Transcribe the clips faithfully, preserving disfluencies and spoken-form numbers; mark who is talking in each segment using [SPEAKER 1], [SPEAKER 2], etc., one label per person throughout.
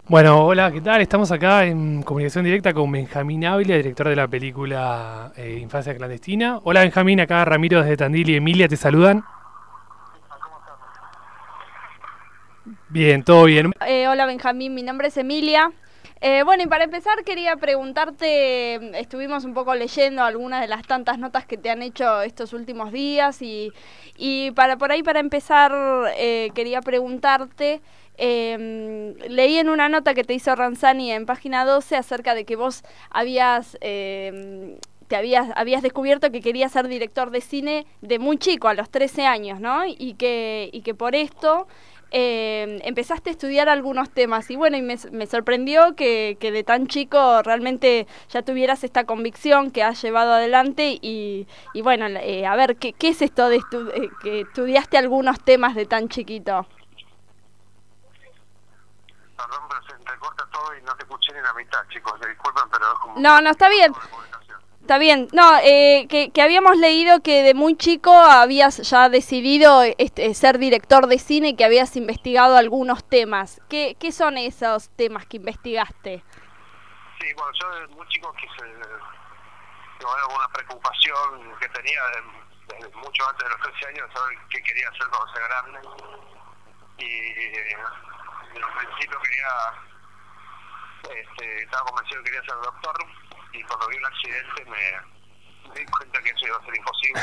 [SPEAKER 1] Bueno, hola, ¿qué tal? Estamos acá en comunicación directa con Benjamín Ávila, director de la película eh, Infancia Clandestina. Hola Benjamín, acá Ramiro desde Tandil y Emilia te saludan. Bien, todo bien.
[SPEAKER 2] Eh, hola Benjamín, mi nombre es Emilia. Eh, bueno, y para empezar quería preguntarte, estuvimos un poco leyendo algunas de las tantas notas que te han hecho estos últimos días y, y para por ahí para empezar eh, quería preguntarte, eh, leí en una nota que te hizo Ranzani en página doce acerca de que vos habías... Eh, te habías, habías descubierto que querías ser director de cine de muy chico, a los trece años, ¿no? Y que, y que por esto eh, empezaste a estudiar algunos temas. Y bueno, y me, me sorprendió que, que de tan chico realmente ya tuvieras esta convicción que has llevado adelante. Y, y bueno, eh, a ver, ¿qué, qué es esto de estu eh, que estudiaste algunos temas de tan chiquito?
[SPEAKER 3] Perdón, pero se entrecorta todo y no te escuché ni la mitad, chicos. Disculpen, pero es como...
[SPEAKER 2] No, no, está bien. Está bien, no, eh, que, que habíamos leído que de muy chico habías ya decidido este, ser director de cine y que habías investigado algunos temas. ¿Qué, qué son esos temas que investigaste?
[SPEAKER 3] Sí, bueno, yo desde muy chico quise... Digo, era una preocupación que tenía desde mucho antes de los trece años de saber qué quería hacer cuando sea grande. Y en un principio quería... Este, estaba convencido que quería ser doctor. Y cuando vi un accidente me, me di cuenta que eso iba a ser imposible.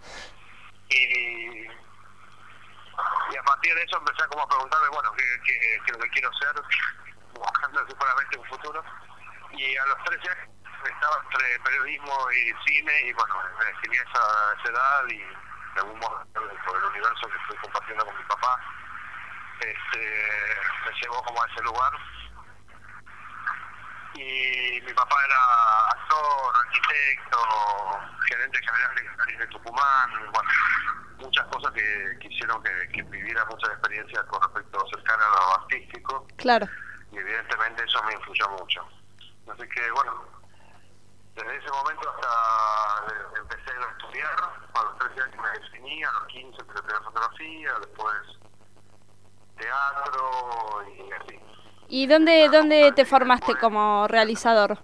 [SPEAKER 3] y, y a partir de eso empecé como a preguntarme, bueno, qué, qué, qué es lo que quiero ser, buscando seguramente un futuro. Y a los trece años estaba entre periodismo y cine, y bueno, me definí esa, esa edad y de algún modo por el universo que estoy compartiendo con mi papá, este, me llevó como a ese lugar. Y mi papá era actor, arquitecto, gerente general de, de Tucumán, bueno, muchas cosas que, que hicieron que, que viviera muchas experiencias con respecto cercana a lo artístico.
[SPEAKER 2] Claro.
[SPEAKER 3] Y evidentemente eso me influyó mucho. Así que bueno, desde ese momento hasta empecé a estudiar, a los trece años me definí, a los quince empecé a estudiar fotografía, después teatro y así.
[SPEAKER 2] ¿Y dónde, dónde te formaste como realizador?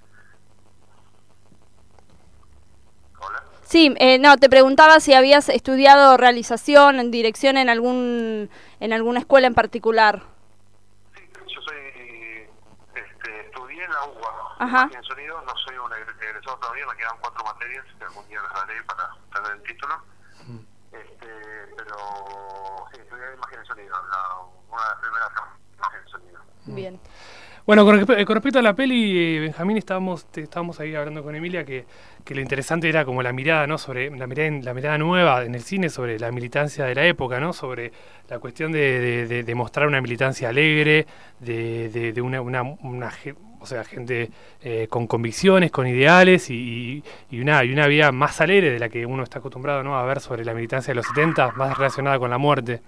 [SPEAKER 3] ¿Hola?
[SPEAKER 2] Sí, eh, no, te preguntaba si habías estudiado realización, en dirección en algún en alguna escuela en particular.
[SPEAKER 3] Sí, yo soy, este, estudié en la U B A,
[SPEAKER 2] Ajá.
[SPEAKER 3] en sonido, no soy un egresado todavía, me quedan cuatro materias, que algún día las daré para tener el título. Este, pero sí, estudié imagen y sonido, la, una de las primeras imagen y sonido.
[SPEAKER 2] Bien.
[SPEAKER 1] Bueno, con, respe con respecto a la peli, eh, Benjamín, estábamos, te, estábamos ahí hablando con Emilia que, que lo interesante era como la mirada, ¿no? Sobre la mirada, la mirada nueva en el cine sobre la militancia de la época, ¿no? Sobre la cuestión de, de, de, de mostrar una militancia alegre, de, de, de una, una, una, o sea, gente eh, con convicciones, con ideales y, y, una, y una vida más alegre de la que uno está acostumbrado, ¿no? A ver sobre la militancia de los setenta, más relacionada con la muerte.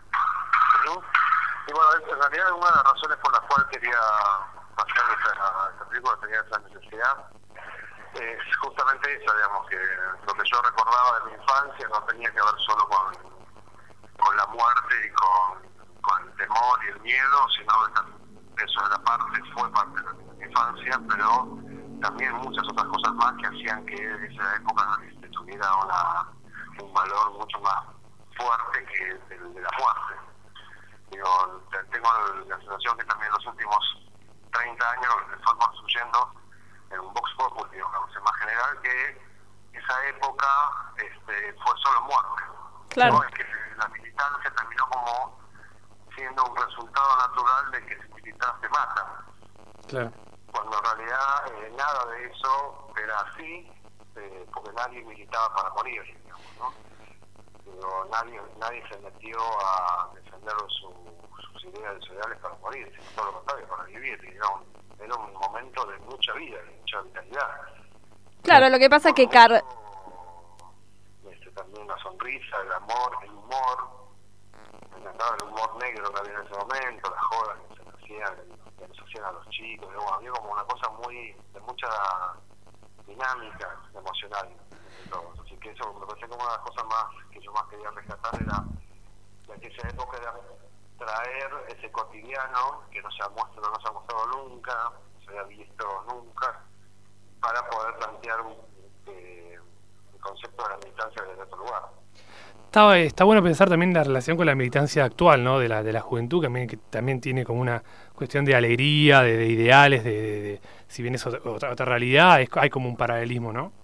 [SPEAKER 3] Y bueno, en realidad una de las razones por las cuales quería hacer esta, esta película, tenía esa necesidad, es justamente esa, digamos, que lo que yo recordaba de mi infancia no tenía que ver solo con, con la muerte y con, con el temor y el miedo, sino que eso era parte, fue parte de mi infancia, pero también muchas otras cosas más que hacían que esa época tuviera una, un valor mucho más fuerte que el de la muerte. Digo, tengo la sensación que también en los últimos treinta años estoy construyendo en un vox populi, digamos, más general, que esa época este, fue solo muerte.
[SPEAKER 2] Claro.
[SPEAKER 3] ¿No? Es que la militancia terminó como siendo un resultado natural de que si militar te matan.
[SPEAKER 1] Claro.
[SPEAKER 3] Cuando en realidad eh, nada de eso era así, eh, porque nadie militaba para morir, digamos, ¿no? Digo, nadie, nadie se metió a defender su, sus ideas ideales para morir, sino todo lo contrario, para vivir. Era un, era un momento de mucha vida, de mucha vitalidad.
[SPEAKER 2] Claro, lo que pasa es que Car...
[SPEAKER 3] Este, también la sonrisa, el amor, el humor, me encantaba el humor negro que había en ese momento, las jodas que se hacían, que les hacían a los chicos, digamos, había como una cosa muy, de mucha dinámica emocional de todos. Así que eso me parece como una de las cosas más que yo más quería rescatar, era de que esa época era traer ese cotidiano que no se ha mostrado, no se ha mostrado nunca, no se había visto nunca, para poder plantear un, eh, el concepto de la militancia desde otro lugar.
[SPEAKER 1] Está, está bueno pensar también la relación con la militancia actual, ¿no? De la de la juventud, que también, que también tiene como una cuestión de alegría, de, de ideales, de, de, de si bien es otra, otra, otra realidad, es, hay como un paralelismo, ¿no?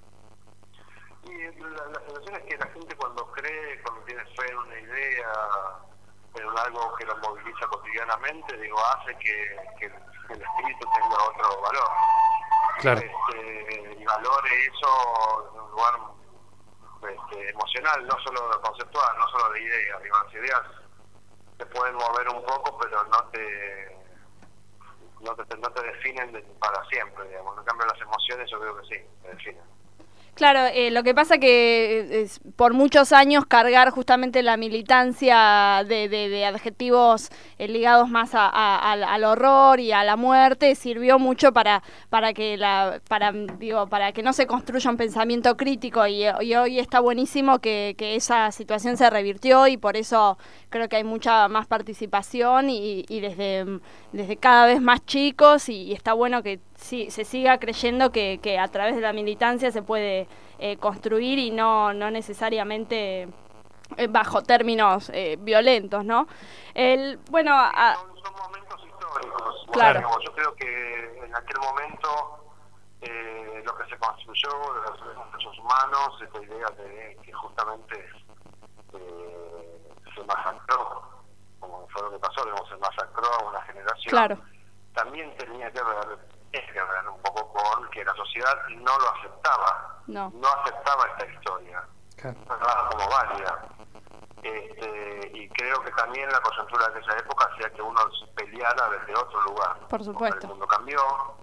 [SPEAKER 3] Y la, la sensación es que la gente cuando cree, cuando tiene fe en una idea, en algo que lo moviliza cotidianamente, digo, hace que, que el espíritu tenga otro valor.
[SPEAKER 1] Claro.
[SPEAKER 3] Este, y valore eso en un lugar este, emocional, no solo conceptual, no solo de ideas. Digo, las ideas te pueden mover un poco, pero no te no te, no te definen de, para siempre, digamos. En cambio, las emociones yo creo que sí, te definen.
[SPEAKER 2] Claro, eh, lo que pasa que es, por muchos años cargar justamente la militancia de, de, de adjetivos eh, ligados más a, a, al, al horror y a la muerte sirvió mucho para para que la para digo para que no se construya un pensamiento crítico y, y hoy está buenísimo que, que esa situación se revirtió y por eso creo que hay mucha más participación y, y desde desde cada vez más chicos y, y está bueno que sí, se siga creyendo que, que a través de la militancia se puede eh, construir y no, no necesariamente eh, bajo términos eh, violentos, ¿no? El, bueno, a...
[SPEAKER 3] son, son momentos históricos.
[SPEAKER 2] Claro.
[SPEAKER 3] Digamos, yo creo que en aquel momento eh, lo que se construyó de los derechos humanos, esta idea de que justamente eh, se masacró, como fue lo que pasó, digamos, se masacró a una generación,
[SPEAKER 2] claro.
[SPEAKER 3] También tenía que ver es que ver un poco con que la sociedad no lo aceptaba,
[SPEAKER 2] no,
[SPEAKER 3] no aceptaba esta historia,
[SPEAKER 1] claro.
[SPEAKER 3] no estaba como válida. Este, y creo que también la coyuntura de esa época hacía que uno peleara desde otro lugar.
[SPEAKER 2] Por supuesto.
[SPEAKER 3] Porque el mundo cambió,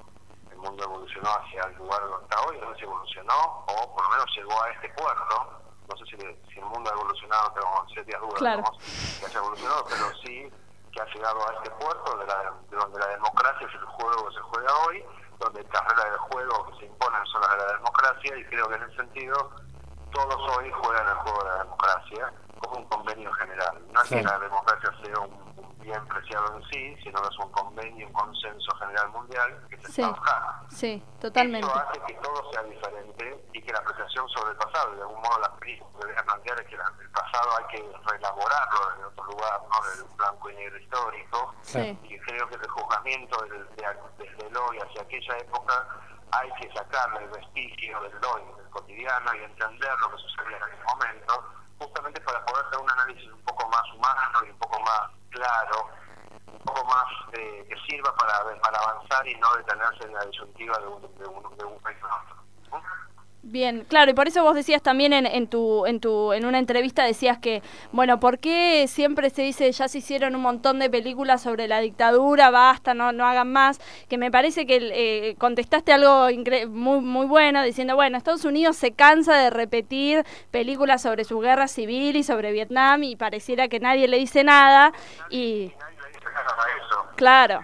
[SPEAKER 3] el mundo evolucionó hacia el lugar donde está hoy, donde se evolucionó, o por lo menos llegó a este puerto. No sé si, si el mundo ha evolucionado, tengo serias dudas,
[SPEAKER 2] claro.
[SPEAKER 3] digamos, que haya evolucionado, pero sí que ha llegado a este puerto de, la, de donde la democracia es el juego que se juega hoy, donde las reglas del juego que se imponen son las de la democracia, y creo que en ese sentido todos hoy juegan el juego de la democracia como un convenio general. No es sí. que la democracia sea un, un bien preciado en sí, sino que es un convenio, un consenso general mundial que se
[SPEAKER 2] sí.
[SPEAKER 3] está buscando.
[SPEAKER 2] Sí, totalmente.
[SPEAKER 3] Esto hace que todo sea diferente y que la apreciación sobre el pasado, y de algún modo la película que debería plantear es que la, el pasado hay que reelaborarlo desde otro lugar, no del blanco y negro histórico,
[SPEAKER 2] sí.
[SPEAKER 3] y creo que el juzgamiento desde, desde el hoy hacia aquella época hay que sacarle el vestigio del hoy, del cotidiano, y entender lo que sucedía en aquel momento, justamente para poder hacer un análisis un poco más humano y un poco más claro, un poco más eh, que sirva para, para avanzar y no detenerse en la disyuntiva de un, de un, de un país a otro. ¿No?
[SPEAKER 2] Bien, claro, y por eso vos decías también en, en tu en tu en una entrevista decías que, bueno, ¿por qué siempre se dice ya se hicieron un montón de películas sobre la dictadura, basta, no no hagan más? Que me parece que eh, contestaste algo incre- muy muy bueno diciendo, bueno, Estados Unidos se cansa de repetir películas sobre su guerra civil y sobre Vietnam y pareciera que nadie le dice nada y
[SPEAKER 3] nadie le dice nada a eso.
[SPEAKER 2] Claro.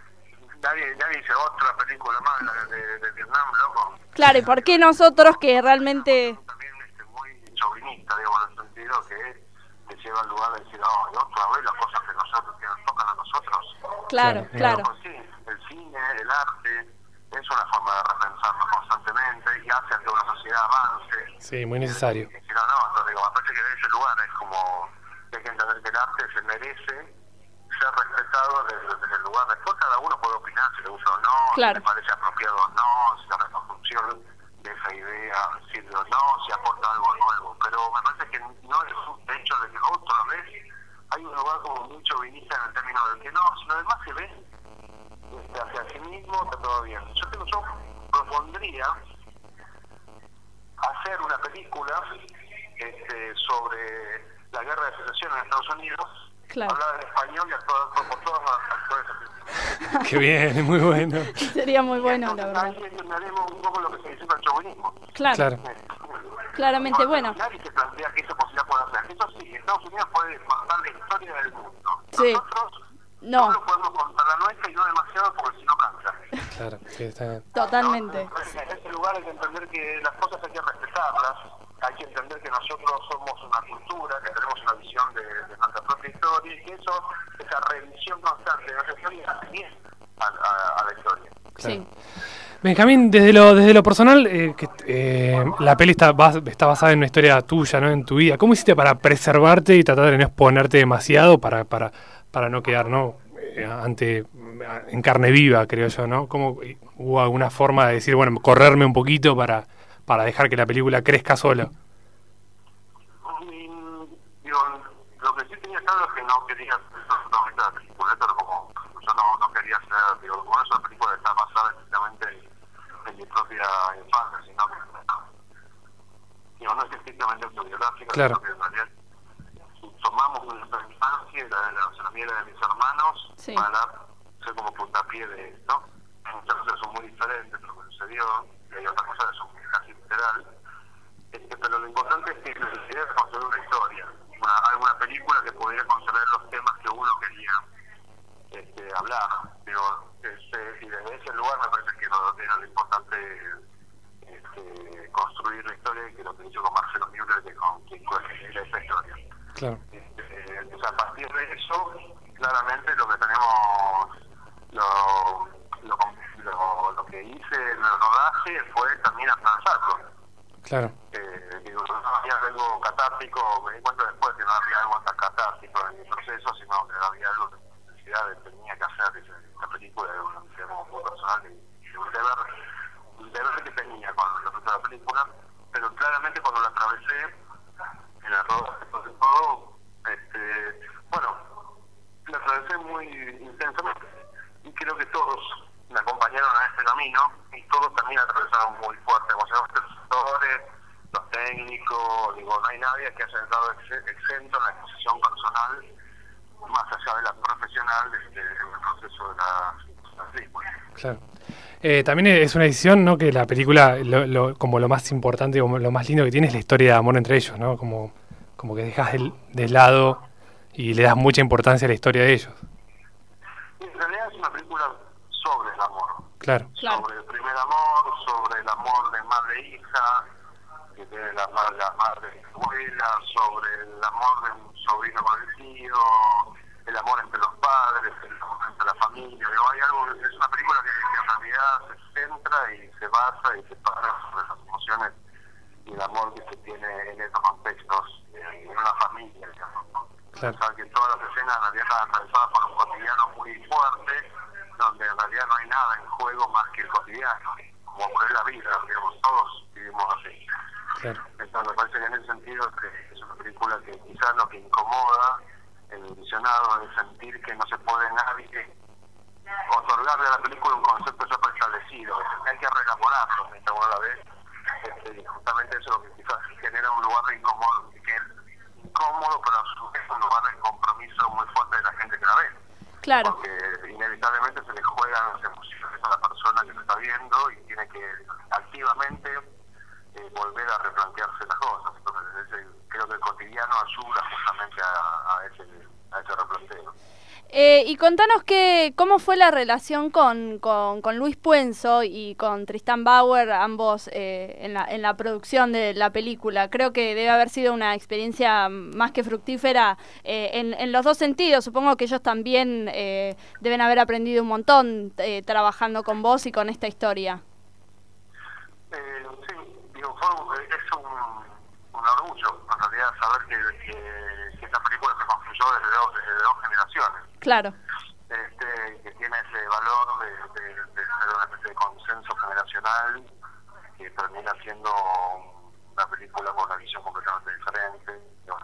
[SPEAKER 3] Nadie, nadie dice otra película más de, de, de Vietnam, loco.
[SPEAKER 2] Claro, ¿y por qué nosotros que realmente...
[SPEAKER 3] También este, muy chauvinista, digamos, en el sentido que te lleva al lugar de decir, oh, y otra vez las cosas que nosotros, que nos tocan a nosotros.
[SPEAKER 2] Claro, claro.
[SPEAKER 3] Pues sí, el cine, el arte, es una forma de repensarnos constantemente y hace que una sociedad avance.
[SPEAKER 1] Sí, muy necesario.
[SPEAKER 3] Y, y no, no, entonces digo, me parece que de ese lugar es como, hay que entender que el arte se merece ser respetado desde, desde el lugar. Después cada uno puede opinar si le gusta o no,
[SPEAKER 2] claro.
[SPEAKER 3] si le parece apropiado o no, si la reconstrucción de esa idea sirve o no, si aporta algo nuevo. Pero me parece que no es un hecho de que otra vez hay un lugar como muy chauvinista en el término de que no, si lo demás se ve este, hacia sí mismo, está todo bien. Yo tengo, yo propondría hacer una película este, sobre la guerra de secesión en Estados Unidos.
[SPEAKER 2] Claro.
[SPEAKER 3] Hablar en español y actuar por, por todos los actores.
[SPEAKER 1] Qué bien, muy bueno.
[SPEAKER 2] Sería muy bueno,
[SPEAKER 3] entonces,
[SPEAKER 2] la verdad.
[SPEAKER 3] ahí entenderemos un poco lo que se dice el chauvinismo.
[SPEAKER 2] Claro.
[SPEAKER 1] Claro.
[SPEAKER 2] Claramente,
[SPEAKER 3] no,
[SPEAKER 2] bueno.
[SPEAKER 3] Nadie se plantea que esa posibilidad pueda hacer. Eso sí, Estados Unidos puede contar la historia del mundo.
[SPEAKER 2] Sí.
[SPEAKER 3] Nosotros
[SPEAKER 2] no.
[SPEAKER 3] solo podemos contar la nuestra y no demasiado porque si no cansa.
[SPEAKER 1] Claro, sí, está bien.
[SPEAKER 2] Totalmente.
[SPEAKER 3] ¿No? En ese lugar hay que entender que las cosas hay que respetarlas. hay que entender que nosotros somos una cultura, que tenemos una visión de, de nuestra propia historia, y que eso, esa revisión constante de nuestra historia también a, a, a la historia.
[SPEAKER 2] Sí.
[SPEAKER 1] Benjamín, desde lo desde lo personal, eh, que, eh, la peli está, bas, está basada en una historia tuya, ¿no? En tu vida. ¿Cómo hiciste para preservarte y tratar de no exponerte demasiado para para para no quedar, ¿no? Eh, ante en carne viva, creo yo, ¿no? ¿Cómo hubo alguna forma de decir, bueno, correrme un poquito para para dejar que la película crezca sola?
[SPEAKER 3] Y, digo, lo que sí tenía claro es que no quería hacer totalmente la película, pero como yo no, no quería hacer, digo, como esa película está basada exactamente en, en mi propia infancia, sino que digo, no es estrictamente autobiográfica,
[SPEAKER 1] claro.
[SPEAKER 3] Sino que en realidad tomamos nuestra infancia y la de la, la mía de mis hermanos, sí, para ser como puntapié de esto. Muchas cosas son muy diferentes, lo que sucedió, y hay otras cosas que son casi literal. Este, pero lo importante es que necesitaba construir una historia, una, alguna película que pudiera contener los temas que uno quería este, hablar. Digo, este, y desde ese lugar me parece que lo, era lo importante este, construir la historia, y que lo que hizo con Marcelo Müller, que con quien fue esa historia. Claro. Este, entonces, a partir de eso, claramente lo que tenemos, lo, lo, lo, lo que hice en el rodaje fue también avanzarlo. Claro. Eh, digo, no había algo catártico, me di cuenta después que no había algo tan catártico en mi proceso, sino que había algo de necesidad de tenía que hacer esta película, de una necesidad muy personal, y, y un deber, un deber que tenía con respecto a la película, pero claramente cuando la atravesé, en el rodaje, sobre todo, este, bueno, la atravesé muy intensamente, y creo que todos me acompañaron a este camino, y todos también atravesaron muy fuerte, emocionalmente los actores, los técnicos, digo, no hay nadie que haya estado ex- exento en la exposición personal, más allá de la profesional, este, en el proceso de la, la película. Claro.
[SPEAKER 1] Eh, también es una decisión, ¿no? Que la película, lo, lo, como lo más importante, como lo más lindo que tiene es la historia de amor entre ellos, ¿no? Como, como que dejas de, de lado y le das mucha importancia a la historia de ellos.
[SPEAKER 3] En realidad es una película sobre el amor.
[SPEAKER 1] Claro.
[SPEAKER 3] Sobre el primer amor, sobre el amor de madre e hija, que tiene la, la madre de la abuela, sobre el amor de un sobrino con el tío, el amor entre los padres, el amor entre la familia. Digo, hay algo, es una película que, que en realidad se centra y se basa y se para sobre las emociones y el amor que se tiene en esos contextos, en una familia, digamos, ¿no? Claro. O sea, que todas las escenas en realidad están atravesadas por un cotidiano muy fuerte, donde en realidad no hay nada en juego más que el cotidiano, como es la vida, digamos, todos vivimos así. Claro. Entonces me parece que en ese sentido es una película que quizás lo que incomoda el visionado es sentir que no se puede nadie otorgarle a la película un concepto ya preestablecido, que hay que reelaborarlo mientras uno la ve, este, y justamente eso es lo que quizás genera un lugar de incómodo, que es incómodo, pero a su vez un lugar de compromiso muy fuerte de la gente que la ve.
[SPEAKER 2] Claro.
[SPEAKER 3] Porque inevitablemente se le juegan las emociones a la persona que lo está viendo y tiene que activamente eh, volver a replantearse las cosas. Entonces ese, creo que el cotidiano ayuda justamente a, a, ese, a ese replanteo.
[SPEAKER 2] Eh, y contanos que, cómo fue la relación con, con, con Luis Puenzo y con Tristan Bauer, ambos eh, en, la, en la producción de la película. Creo que debe haber sido una experiencia más que fructífera eh, en, en los dos sentidos. Supongo que ellos también eh, deben haber aprendido un montón eh, trabajando con vos y con esta historia.
[SPEAKER 3] Eh, sí, digo, fue, es un, un orgullo, en realidad, saber que, que, que esta película se construyó desde dos, desde dos generaciones.
[SPEAKER 2] Claro.
[SPEAKER 3] Este, que tiene ese valor de, de, de ser una especie de consenso generacional que termina siendo una película con una visión completamente diferente.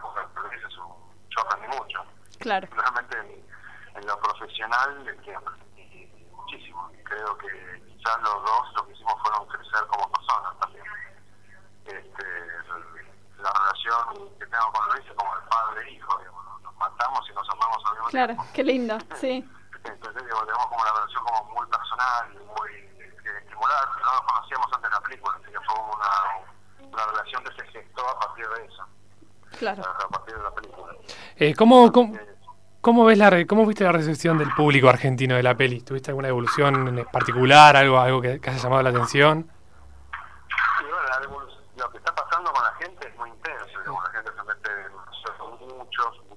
[SPEAKER 3] Yo aprendí mucho.
[SPEAKER 2] Claro.
[SPEAKER 3] Realmente en, en lo profesional es que aprendí muchísimo. Y creo que quizás los dos lo que hicimos fueron crecer como personas también. Este, la relación que tengo con Luis es como el padre e hijo, digamos. Nos matamos y nos amamos al mismo
[SPEAKER 2] Claro,
[SPEAKER 3] tiempo.
[SPEAKER 2] qué lindo, sí.
[SPEAKER 3] Entonces, digo, tenemos como una relación como muy personal y muy eh, estimulada, pero no nos conocíamos antes de la película, así que fue una, una relación que se gestó a partir de eso.
[SPEAKER 2] Claro.
[SPEAKER 3] A, a partir de la película.
[SPEAKER 1] Eh, ¿cómo, cómo, cómo, ves la re, ¿Cómo viste la recepción del público argentino de la peli? ¿Tuviste alguna evolución en particular, algo algo que, que haya llamado la atención?
[SPEAKER 3] Sí, bueno, la evolución, lo que está pasando con la gente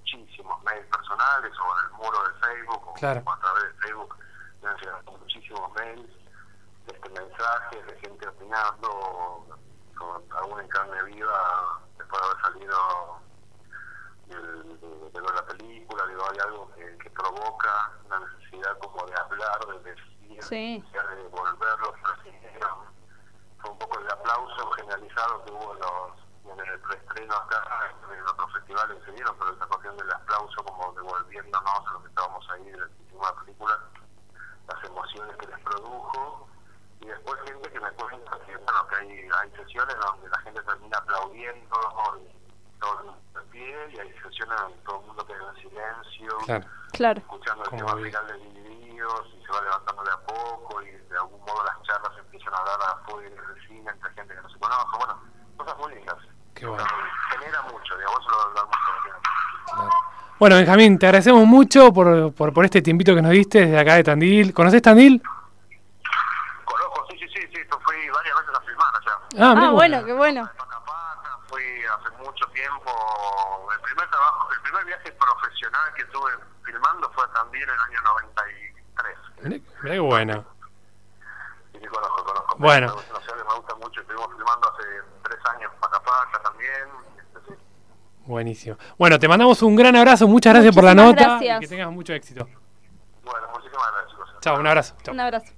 [SPEAKER 3] muchísimos mails personales o en el muro de Facebook,
[SPEAKER 1] claro.
[SPEAKER 3] o a través de Facebook me han llegado muchísimos mails, este, mensajes de gente opinando, con alguna en carne viva, después de haber salido del, de, de ver la película. Digo, hay algo que, que provoca una necesidad como de hablar, de decir,
[SPEAKER 2] sí.
[SPEAKER 3] de devolverlo, fue un poco el aplauso generalizado que hubo en los en el preestreno acá, en otros festivales se dieron, pero esta cuestión del aplauso como devolviéndonos a lo que estábamos ahí de la película, las emociones que les produjo, y después gente que me cuenta que, bueno, que hay, hay sesiones donde la gente termina aplaudiendo y todo de pie, y hay sesiones donde todo el mundo queda en silencio,
[SPEAKER 1] claro.
[SPEAKER 2] Claro.
[SPEAKER 3] escuchando el
[SPEAKER 1] Como
[SPEAKER 3] tema
[SPEAKER 1] vi.
[SPEAKER 3] final de Divididos, y se va levantando de a poco, y de algún modo las charlas empiezan a dar afuera del cine entre gente que no se conoce, bueno, cosas muy lindas.
[SPEAKER 1] Qué bueno.
[SPEAKER 3] Genera mucho, digamos, eso lo hablamos
[SPEAKER 1] claro. Bueno, Benjamín, te agradecemos mucho por, por, por este tiempito que nos diste desde acá de Tandil. ¿Conocés Tandil?
[SPEAKER 3] Conozco, sí, sí, sí, sí, fui varias veces a filmar allá.
[SPEAKER 1] Ah,
[SPEAKER 2] Ah, bueno, qué bueno.
[SPEAKER 3] Paca, fui hace mucho tiempo, el primer trabajo, el primer viaje profesional que tuve filmando fue a Tandil en el año noventa y tres.
[SPEAKER 1] Mirá, mirá qué bueno.
[SPEAKER 3] Sí, sí, conozco, conozco.
[SPEAKER 1] Bueno.
[SPEAKER 3] Es una ciudad que me gusta mucho, estuvimos filmando hace tres años Paca Paca también. Este, sí.
[SPEAKER 1] Buenísimo. Bueno, te mandamos un gran abrazo, muchas gracias por la
[SPEAKER 2] Muchísimas
[SPEAKER 1] nota
[SPEAKER 2] gracias.
[SPEAKER 1] y que tengas mucho éxito.
[SPEAKER 3] Bueno, muchísimas gracias, chicos.
[SPEAKER 1] Chao, un abrazo. Chao.
[SPEAKER 2] Un abrazo.